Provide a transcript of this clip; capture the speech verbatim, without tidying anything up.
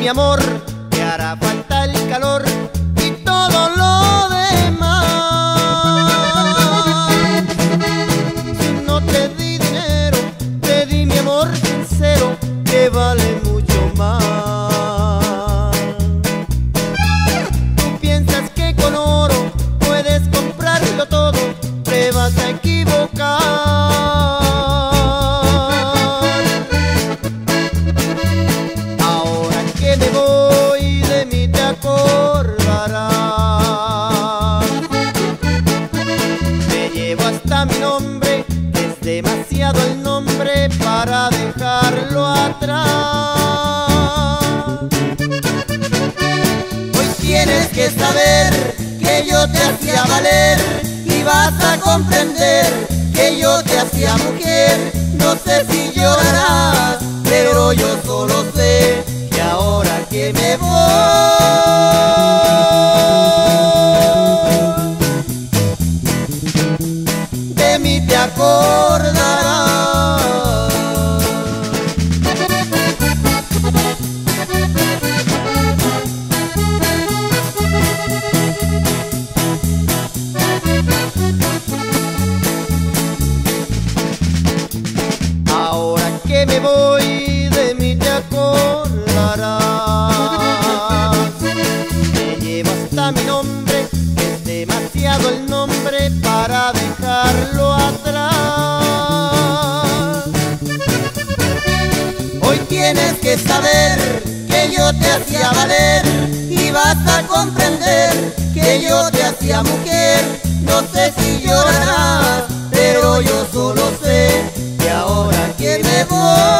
amor, te hará falta el calor y todo lo demás. Si no te di dinero, te di mi amor sincero, que vale mucho más. Tú piensas que con oro puedes comprarlo todo, te vas a equivocar. Ahora que me voy, de mí te acordarás. Me llevo hasta mi nombre, es demasiado el nombre para dejarlo atrás. Hoy tienes que saber que yo te hacía valer y vas a comprender que yo te hacía mujer. No sé si llorarás, pero yo solo sé que ahora que me voy, de mí te acordarás. Ahora que me voy, de mí te acordarás. Me llevo hasta mi nombre, es demasiado el nombre para dejarlo atrás. Hoy tienes que saber que yo te hacía valer y vas a comprender que yo te hacía mujer. No sé si llorarás, pero yo solo sé que ahora que me voy,